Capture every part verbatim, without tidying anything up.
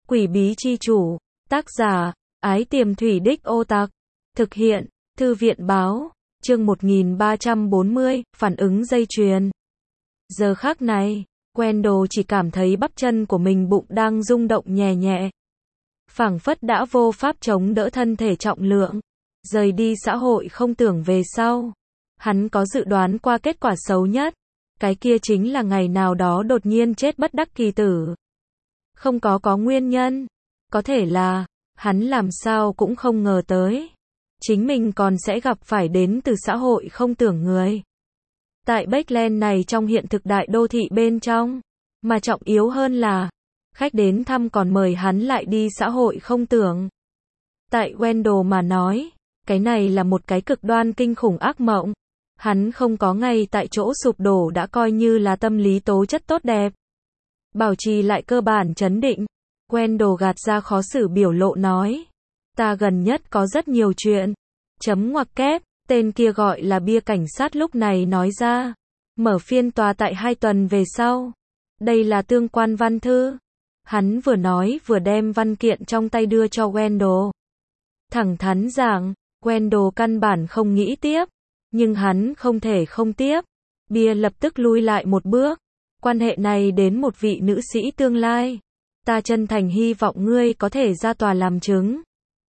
Quỷ bí chi chủ, tác giả, Ái Tiềm Thủy Đích Ô Tặc, thực hiện, Thư viện báo, chương một nghìn ba trăm bốn mươi, phản ứng dây chuyền. Giờ khắc này, Wendell chỉ cảm thấy bắp chân của mình bụng đang rung động nhẹ nhẹ. Phảng phất đã vô pháp chống đỡ thân thể trọng lượng. Rời đi xã hội không tưởng về sau. Hắn có dự đoán qua kết quả xấu nhất. Cái kia chính là ngày nào đó đột nhiên chết bất đắc kỳ tử. Không có có nguyên nhân. Có thể là, hắn làm sao cũng không ngờ tới. Chính mình còn sẽ gặp phải đến từ xã hội không tưởng người. Tại Bakeland này trong hiện thực đại đô thị bên trong. Mà trọng yếu hơn là, khách đến thăm còn mời hắn lại đi xã hội không tưởng. Tại Wendell mà nói, cái này là một cái cực đoan kinh khủng ác mộng. Hắn không có ngay tại chỗ sụp đổ đã coi như là tâm lý tố chất tốt đẹp. Bảo trì lại cơ bản trấn định, Wendell gạt ra khó xử biểu lộ nói. Ta gần nhất có rất nhiều chuyện. Chấm ngoặc kép, tên kia gọi là bia cảnh sát lúc này nói ra. Mở phiên tòa tại hai tuần về sau. Đây là tương quan văn thư. Hắn vừa nói vừa đem văn kiện trong tay đưa cho Wendell. Thẳng thắn giảng, Wendell căn bản không nghĩ tiếp. Nhưng hắn không thể không tiếp. Bia lập tức lui lại một bước. Quan hệ này đến một vị nữ sĩ tương lai. Ta chân thành hy vọng ngươi có thể ra tòa làm chứng.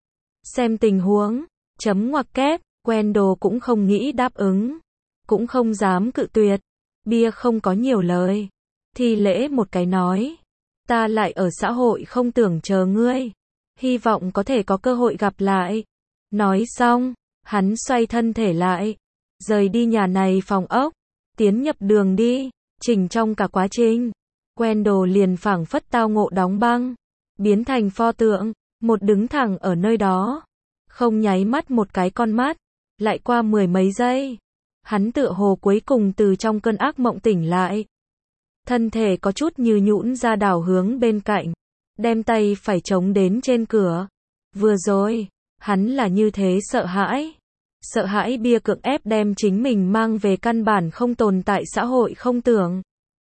Xem tình huống. Chấm ngoặc kép. Wendell cũng không nghĩ đáp ứng. Cũng không dám cự tuyệt. Bia không có nhiều lời. Thi lễ một cái nói. Ta lại ở xã hội không tưởng chờ ngươi. Hy vọng có thể có cơ hội gặp lại. Nói xong, hắn xoay thân thể lại. Rời đi nhà này phòng ốc. Tiến nhập đường đi. Chỉnh trong cả quá trình. Wendell liền phảng phất tao ngộ đóng băng. Biến thành pho tượng. Một đứng thẳng ở nơi đó. Không nháy mắt một cái con mắt. Lại qua mười mấy giây. Hắn tựa hồ cuối cùng từ trong cơn ác mộng tỉnh lại. Thân thể có chút như nhũn ra đảo hướng bên cạnh. Đem tay phải chống đến trên cửa. Vừa rồi, hắn là như thế sợ hãi. Sợ hãi bia cưỡng ép đem chính mình mang về căn bản không tồn tại xã hội không tưởng.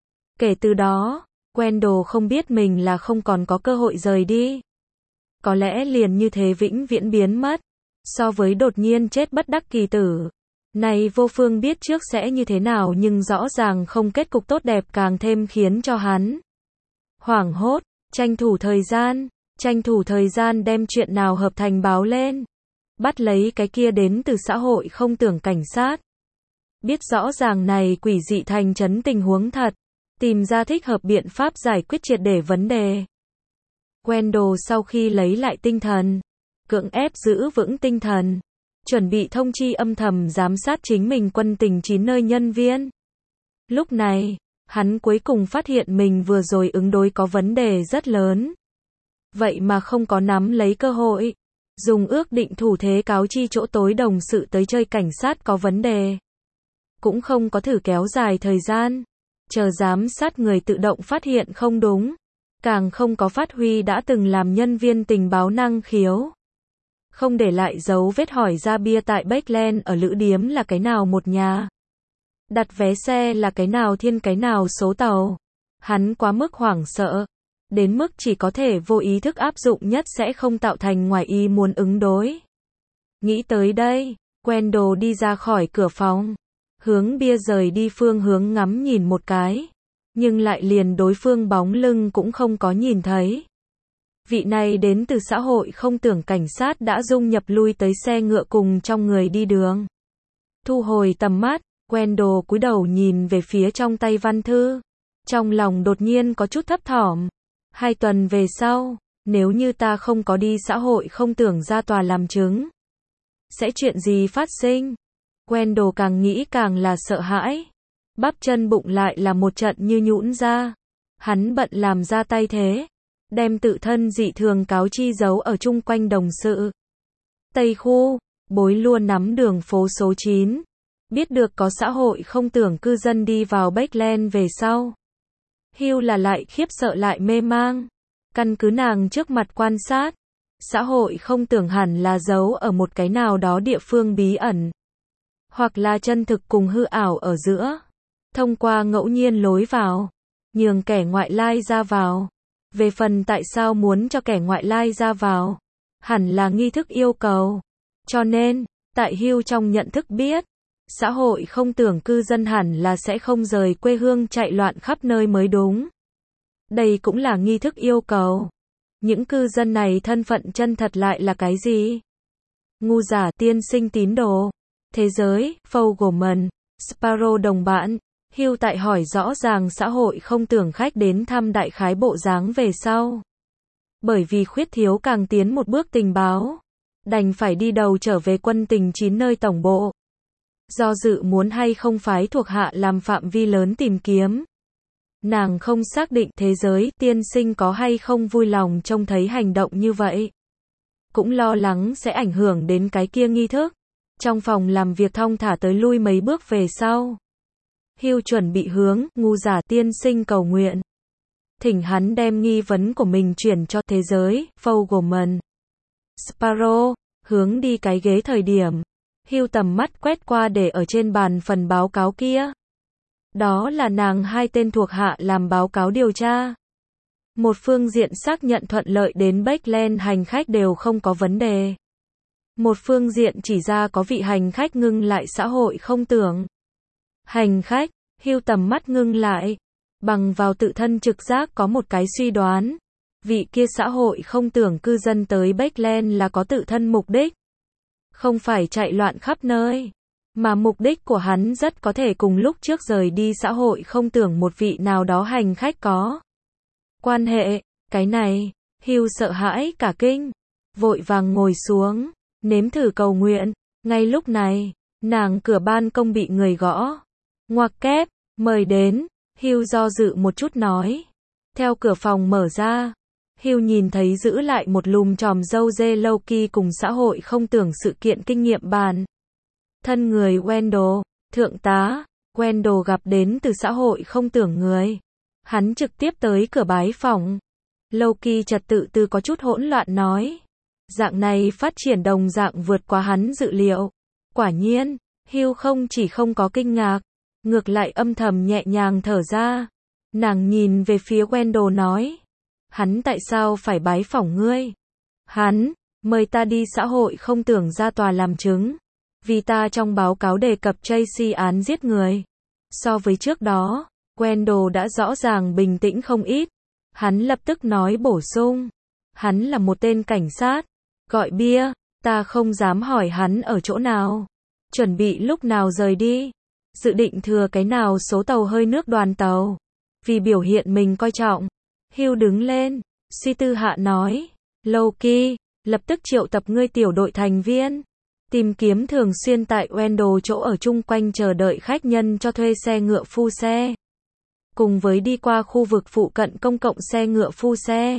Kể từ đó, Wendell không biết mình là không còn có cơ hội rời đi. Có lẽ liền như thế vĩnh viễn biến mất. So với đột nhiên chết bất đắc kỳ tử. Này vô phương biết trước sẽ như thế nào nhưng rõ ràng không kết cục tốt đẹp càng thêm khiến cho hắn hoảng hốt, tranh thủ thời gian, tranh thủ thời gian đem chuyện nào hợp thành báo lên. Bắt lấy cái kia đến từ xã hội không tưởng cảnh sát. Biết rõ ràng này quỷ dị thành trấn tình huống thật. Tìm ra thích hợp biện pháp giải quyết triệt để vấn đề. Wendell sau khi lấy lại tinh thần. Cưỡng ép giữ vững tinh thần. Chuẩn bị thông chi âm thầm giám sát chính mình quân tình chín nơi nhân viên. Lúc này, hắn cuối cùng phát hiện mình vừa rồi ứng đối có vấn đề rất lớn. Vậy mà không có nắm lấy cơ hội. Dùng ước định thủ thế cáo chi chỗ tối đồng sự tới chơi cảnh sát có vấn đề. Cũng không có thử kéo dài thời gian. Chờ giám sát người tự động phát hiện không đúng. Càng không có phát huy đã từng làm nhân viên tình báo năng khiếu. Không để lại dấu vết hỏi ra bia tại Bakeland ở Lữ Điếm là cái nào một nhà. Đặt vé xe là cái nào thiên cái nào số tàu. Hắn quá mức hoảng sợ. Đến mức chỉ có thể vô ý thức áp dụng nhất sẽ không tạo thành ngoài ý muốn ứng đối. Nghĩ tới đây, Wendell đi ra khỏi cửa phòng. Hướng bia rời đi phương hướng ngắm nhìn một cái. Nhưng lại liền đối phương bóng lưng cũng không có nhìn thấy. Vị này đến từ xã hội không tưởng cảnh sát đã dung nhập lui tới xe ngựa cùng trong người đi đường. Thu hồi tầm mắt, Wendell cúi đầu nhìn về phía trong tay văn thư. Trong lòng đột nhiên có chút thấp thỏm. Hai tuần về sau, nếu như ta không có đi xã hội không tưởng ra tòa làm chứng. Sẽ chuyện gì phát sinh? Wendell càng nghĩ càng là sợ hãi. Bắp chân bụng lại là một trận như nhũn ra. Hắn bận làm ra tay thế. Đem tự thân dị thường cáo chi giấu ở chung quanh đồng sự. Tây khu, bối luôn nắm đường phố số chín. Biết được có xã hội không tưởng cư dân đi vào Bakeland về sau. Hugh là lại khiếp sợ lại mê mang. Căn cứ nàng trước mặt quan sát. Xã hội không tưởng hẳn là giấu ở một cái nào đó địa phương bí ẩn. Hoặc là chân thực cùng hư ảo ở giữa. Thông qua ngẫu nhiên lối vào. Nhường kẻ ngoại lai ra vào. Về phần tại sao muốn cho kẻ ngoại lai ra vào, hẳn là nghi thức yêu cầu. Cho nên, tại Hugh trong nhận thức biết, xã hội không tưởng cư dân hẳn là sẽ không rời quê hương chạy loạn khắp nơi mới đúng. Đây cũng là nghi thức yêu cầu. Những cư dân này thân phận chân thật lại là cái gì? Ngu giả tiên sinh tín đồ. Thế giới, Fogelman, Sparrow đồng bạn. Hugh tại hỏi rõ ràng xã hội không tưởng khách đến thăm đại khái bộ dáng về sau. Bởi vì khuyết thiếu càng tiến một bước tình báo, đành phải đi đầu trở về quân tình chín nơi tổng bộ. Do dự muốn hay không phái thuộc hạ làm phạm vi lớn tìm kiếm. Nàng không xác định thế giới tiên sinh có hay không vui lòng trông thấy hành động như vậy. Cũng lo lắng sẽ ảnh hưởng đến cái kia nghi thức. Trong phòng làm việc thong thả tới lui mấy bước về sau. Hugh chuẩn bị hướng ngu giả tiên sinh cầu nguyện. Thỉnh hắn đem nghi vấn của mình chuyển cho thế giới, Fogelman. Sparrow, hướng đi cái ghế thời điểm. Hugh tầm mắt quét qua để ở trên bàn phần báo cáo kia. Đó là nàng hai tên thuộc hạ làm báo cáo điều tra. Một phương diện xác nhận thuận lợi đến Backland hành khách đều không có vấn đề. Một phương diện chỉ ra có vị hành khách ngưng lại xã hội không tưởng. Hành khách, Hugh tầm mắt ngưng lại. Bằng vào tự thân trực giác có một cái suy đoán. Vị kia xã hội không tưởng cư dân tới Backland là có tự thân mục đích. Không phải chạy loạn khắp nơi. Mà mục đích của hắn rất có thể cùng lúc trước rời đi xã hội không tưởng một vị nào đó hành khách có quan hệ. Cái này, Hugh sợ hãi cả kinh. Vội vàng ngồi xuống, nếm thử cầu nguyện. Ngay lúc này, nàng cửa ban công bị người gõ. Ngoặc kép, mời đến. Hugh do dự một chút nói. Theo cửa phòng mở ra, Hugh nhìn thấy giữ lại một lùm chòm râu dê Loki cùng xã hội không tưởng sự kiện kinh nghiệm bàn. Thân người Wendell, thượng tá, Wendell gặp đến từ xã hội không tưởng người. Hắn trực tiếp tới cửa bái phỏng. Loki trật tự tư có chút hỗn loạn nói. Dạng này phát triển đồng dạng vượt quá hắn dự liệu. Quả nhiên, Hugh không chỉ không có kinh ngạc, ngược lại âm thầm nhẹ nhàng thở ra. Nàng nhìn về phía Wendell nói. Hắn tại sao phải bái phỏng ngươi? Hắn, mời ta đi xã hội không tưởng ra tòa làm chứng. Vì ta trong báo cáo đề cập Tracy án giết người. So với trước đó, Wendell đã rõ ràng bình tĩnh không ít. Hắn lập tức nói bổ sung. Hắn là một tên cảnh sát. Gọi bia, ta không dám hỏi hắn ở chỗ nào. Chuẩn bị lúc nào rời đi. Dự định thừa cái nào số tàu hơi nước đoàn tàu. Vì biểu hiện mình coi trọng. Hugh đứng lên, suy tư hạ nói. Loki, lập tức triệu tập ngươi tiểu đội thành viên. Tìm kiếm thường xuyên tại Wendell chỗ ở chung quanh chờ đợi khách nhân cho thuê xe ngựa phu xe. Cùng với đi qua khu vực phụ cận công cộng xe ngựa phu xe.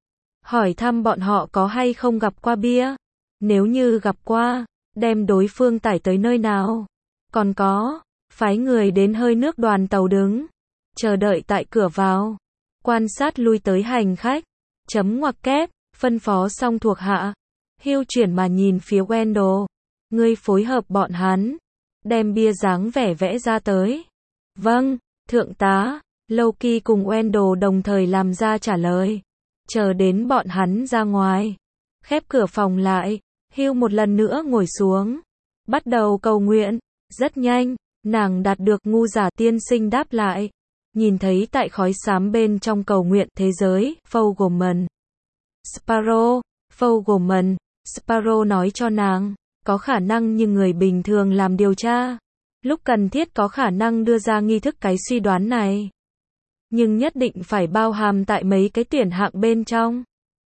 Hỏi thăm bọn họ có hay không gặp qua bia. Nếu như gặp qua, đem đối phương tải tới nơi nào. Còn có, phái người đến hơi nước đoàn tàu đứng. Chờ đợi tại cửa vào. Quan sát lui tới hành khách. Chấm ngoặc kép, phân phó xong thuộc hạ. Hugh chuyển mà nhìn phía Wendell. Ngươi phối hợp bọn hắn. Đem bia dáng vẻ vẽ ra tới. Vâng, thượng tá. Loki cùng Wendell đồng thời làm ra trả lời. Chờ đến bọn hắn ra ngoài. Khép cửa phòng lại. Hugh một lần nữa ngồi xuống. Bắt đầu cầu nguyện. Rất nhanh, nàng đạt được ngu giả tiên sinh đáp lại. Nhìn thấy tại khói xám bên trong cầu nguyện thế giới, Fogelman. Sparrow, Fogelman, Sparrow nói cho nàng. Có khả năng như người bình thường làm điều tra. Lúc cần thiết có khả năng đưa ra nghi thức cái suy đoán này. Nhưng nhất định phải bao hàm tại mấy cái tuyển hạng bên trong.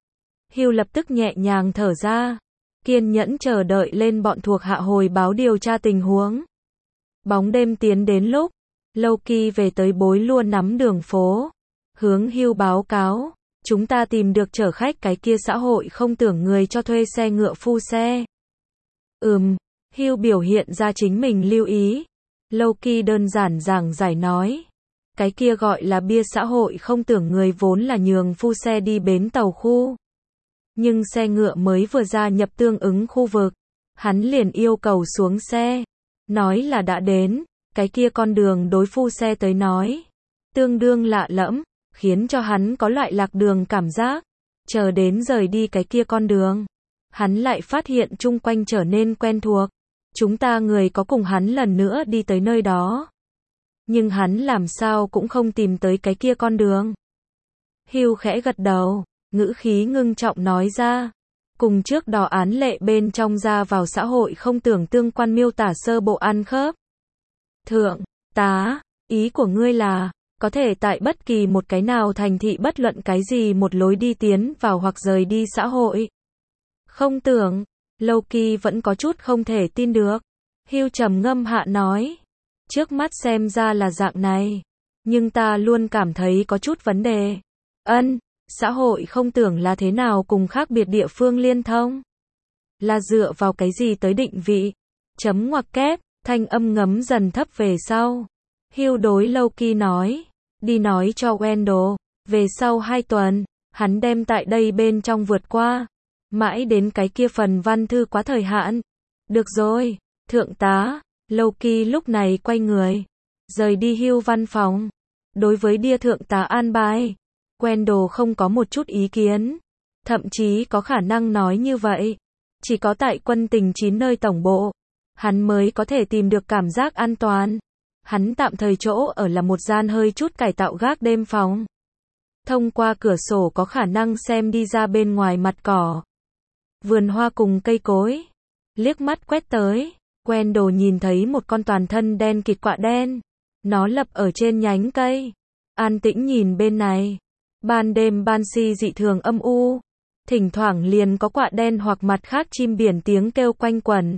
Hugh lập tức nhẹ nhàng thở ra. Kiên nhẫn chờ đợi lên bọn thuộc hạ hồi báo điều tra tình huống. Bóng đêm tiến đến lúc. Loki về tới bối lua nắm đường phố. Hướng Hugh báo cáo. Chúng ta tìm được chở khách cái kia xã hội không tưởng người cho thuê xe ngựa phu xe. Ừm, Hugh biểu hiện ra chính mình lưu ý. Loki đơn giản giảng giải nói. Cái kia gọi là bia xã hội không tưởng người vốn là nhường phu xe đi bến tàu khu. Nhưng xe ngựa mới vừa gia nhập tương ứng khu vực. Hắn liền yêu cầu xuống xe. Nói là đã đến. Cái kia con đường đối phu xe tới nói. Tương đương lạ lẫm. khiến cho hắn có loại lạc đường cảm giác. Chờ đến rời đi cái kia con đường, hắn lại phát hiện chung quanh trở nên quen thuộc. Chúng ta người có cùng hắn lần nữa đi tới nơi đó. Nhưng hắn làm sao cũng không tìm tới cái kia con đường. Hugh khẽ gật đầu, ngữ khí ngưng trọng nói ra. Cùng trước đó án lệ bên trong ra vào xã hội không tưởng tương quan miêu tả sơ bộ ăn khớp. Thượng tá, ý của ngươi là, có thể tại bất kỳ một cái nào thành thị bất luận cái gì một lối đi tiến vào hoặc rời đi xã hội. Không tưởng, Loki vẫn có chút không thể tin được. Hugh trầm ngâm hạ nói. Trước mắt xem ra là dạng này. Nhưng ta luôn cảm thấy có chút vấn đề. Ân, xã hội không tưởng là thế nào cùng khác biệt địa phương liên thông. Là dựa vào cái gì tới định vị. Chấm ngoặc kép, thanh âm ngấm dần thấp về sau. Hugh đối Loki nói. Đi nói cho Wendell. Về sau hai tuần, hắn đem tại đây bên trong vượt qua. Mãi đến cái kia phần văn thư quá thời hạn. Được rồi, thượng tá. Loki lúc này quay người. Rời đi Hugh văn phòng. Đối với Đia thượng tá an bài, Wendell không có một chút ý kiến. Thậm chí có khả năng nói như vậy. Chỉ có tại quân tình chín nơi tổng bộ, hắn mới có thể tìm được cảm giác an toàn. Hắn tạm thời chỗ ở là một gian hơi chút cải tạo gác đêm phòng. Thông qua cửa sổ có khả năng xem đi ra bên ngoài mặt cỏ. Vườn hoa cùng cây cối. Liếc mắt quét tới, Wendell nhìn thấy một con toàn thân đen kịt quạ đen. Nó lập ở trên nhánh cây. An tĩnh nhìn bên này. Ban đêm Banshee dị thường âm u. Thỉnh thoảng liền có quạ đen hoặc mặt khác chim biển tiếng kêu quanh quẩn.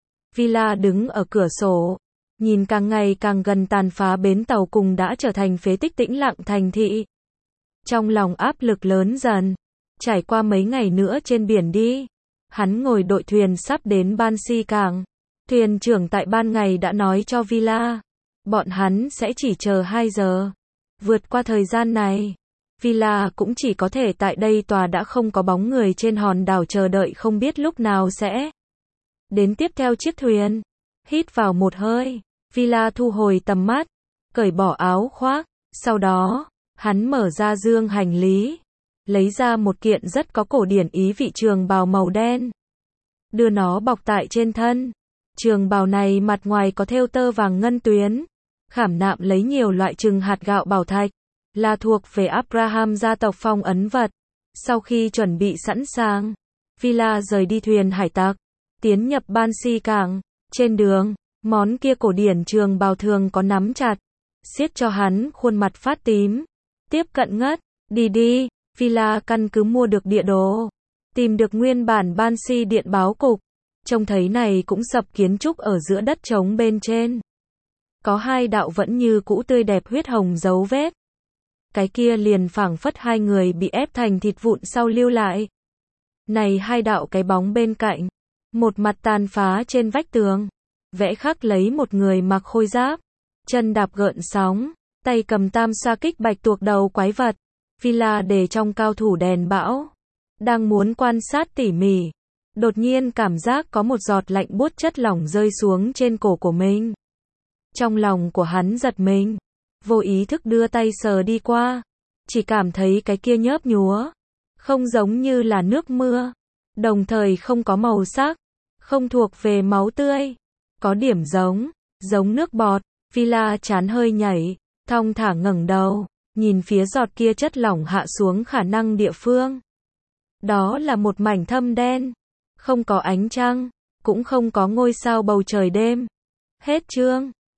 Villa đứng ở cửa sổ. Nhìn càng ngày càng gần tàn phá bến tàu cùng đã trở thành phế tích tĩnh lặng thành thị. Trong lòng áp lực lớn dần. Trải qua mấy ngày nữa trên biển đi. Hắn ngồi đội thuyền sắp đến Banshee cảng. Thuyền trưởng tại ban ngày đã nói cho Villa. Bọn hắn sẽ chỉ chờ hai giờ. Vượt qua thời gian này, Villa cũng chỉ có thể tại đây tòa đã không có bóng người trên hòn đảo chờ đợi không biết lúc nào sẽ đến tiếp theo chiếc thuyền. Hít vào một hơi, Villa thu hồi tầm mắt, cởi bỏ áo khoác. Sau đó, hắn mở ra dương hành lý, lấy ra một kiện rất có cổ điển ý vị trường bào màu đen. Đưa nó bọc tại trên thân. Trường bào này mặt ngoài có thêu tơ vàng ngân tuyến. Khảm nạm lấy nhiều loại trừng hạt gạo bảo thạch. Là thuộc về Abraham gia tộc phong ấn vật. Sau khi chuẩn bị sẵn sàng, Villa rời đi thuyền hải tặc. Tiến nhập Banshee cảng. Trên đường, món kia cổ điển trường bào thường có nắm chặt. Siết cho hắn khuôn mặt phát tím. Tiếp cận ngất. Đi đi, Villa căn cứ mua được địa đồ. Tìm được nguyên bản Banshee điện báo cục. Trông thấy này cũng sập kiến trúc ở giữa đất trống bên trên. Có hai đạo vẫn như cũ tươi đẹp huyết hồng dấu vết. Cái kia liền phảng phất hai người bị ép thành thịt vụn sau lưu lại. Này hai đạo cái bóng bên cạnh. Một mặt tàn phá trên vách tường. Vẽ khắc lấy một người mặc khôi giáp. Chân đạp gợn sóng. Tay cầm tam xoa kích bạch tuộc đầu quái vật. Villa để trong cao thủ đèn bão. Đang muốn quan sát tỉ mỉ. Đột nhiên cảm giác có một giọt lạnh buốt chất lỏng rơi xuống trên cổ của mình. Trong lòng của hắn giật mình. Vô ý thức đưa tay sờ đi qua. Chỉ cảm thấy cái kia nhớp nhúa. Không giống như là nước mưa. Đồng thời không có màu sắc. Không thuộc về máu tươi. Có điểm giống. Giống nước bọt. Villa chán hơi nhảy. Thong thả ngẩng đầu. Nhìn phía giọt kia chất lỏng hạ xuống khả năng địa phương. Đó là một mảnh thâm đen. Không có ánh trăng. Cũng không có ngôi sao bầu trời đêm. Hết chương.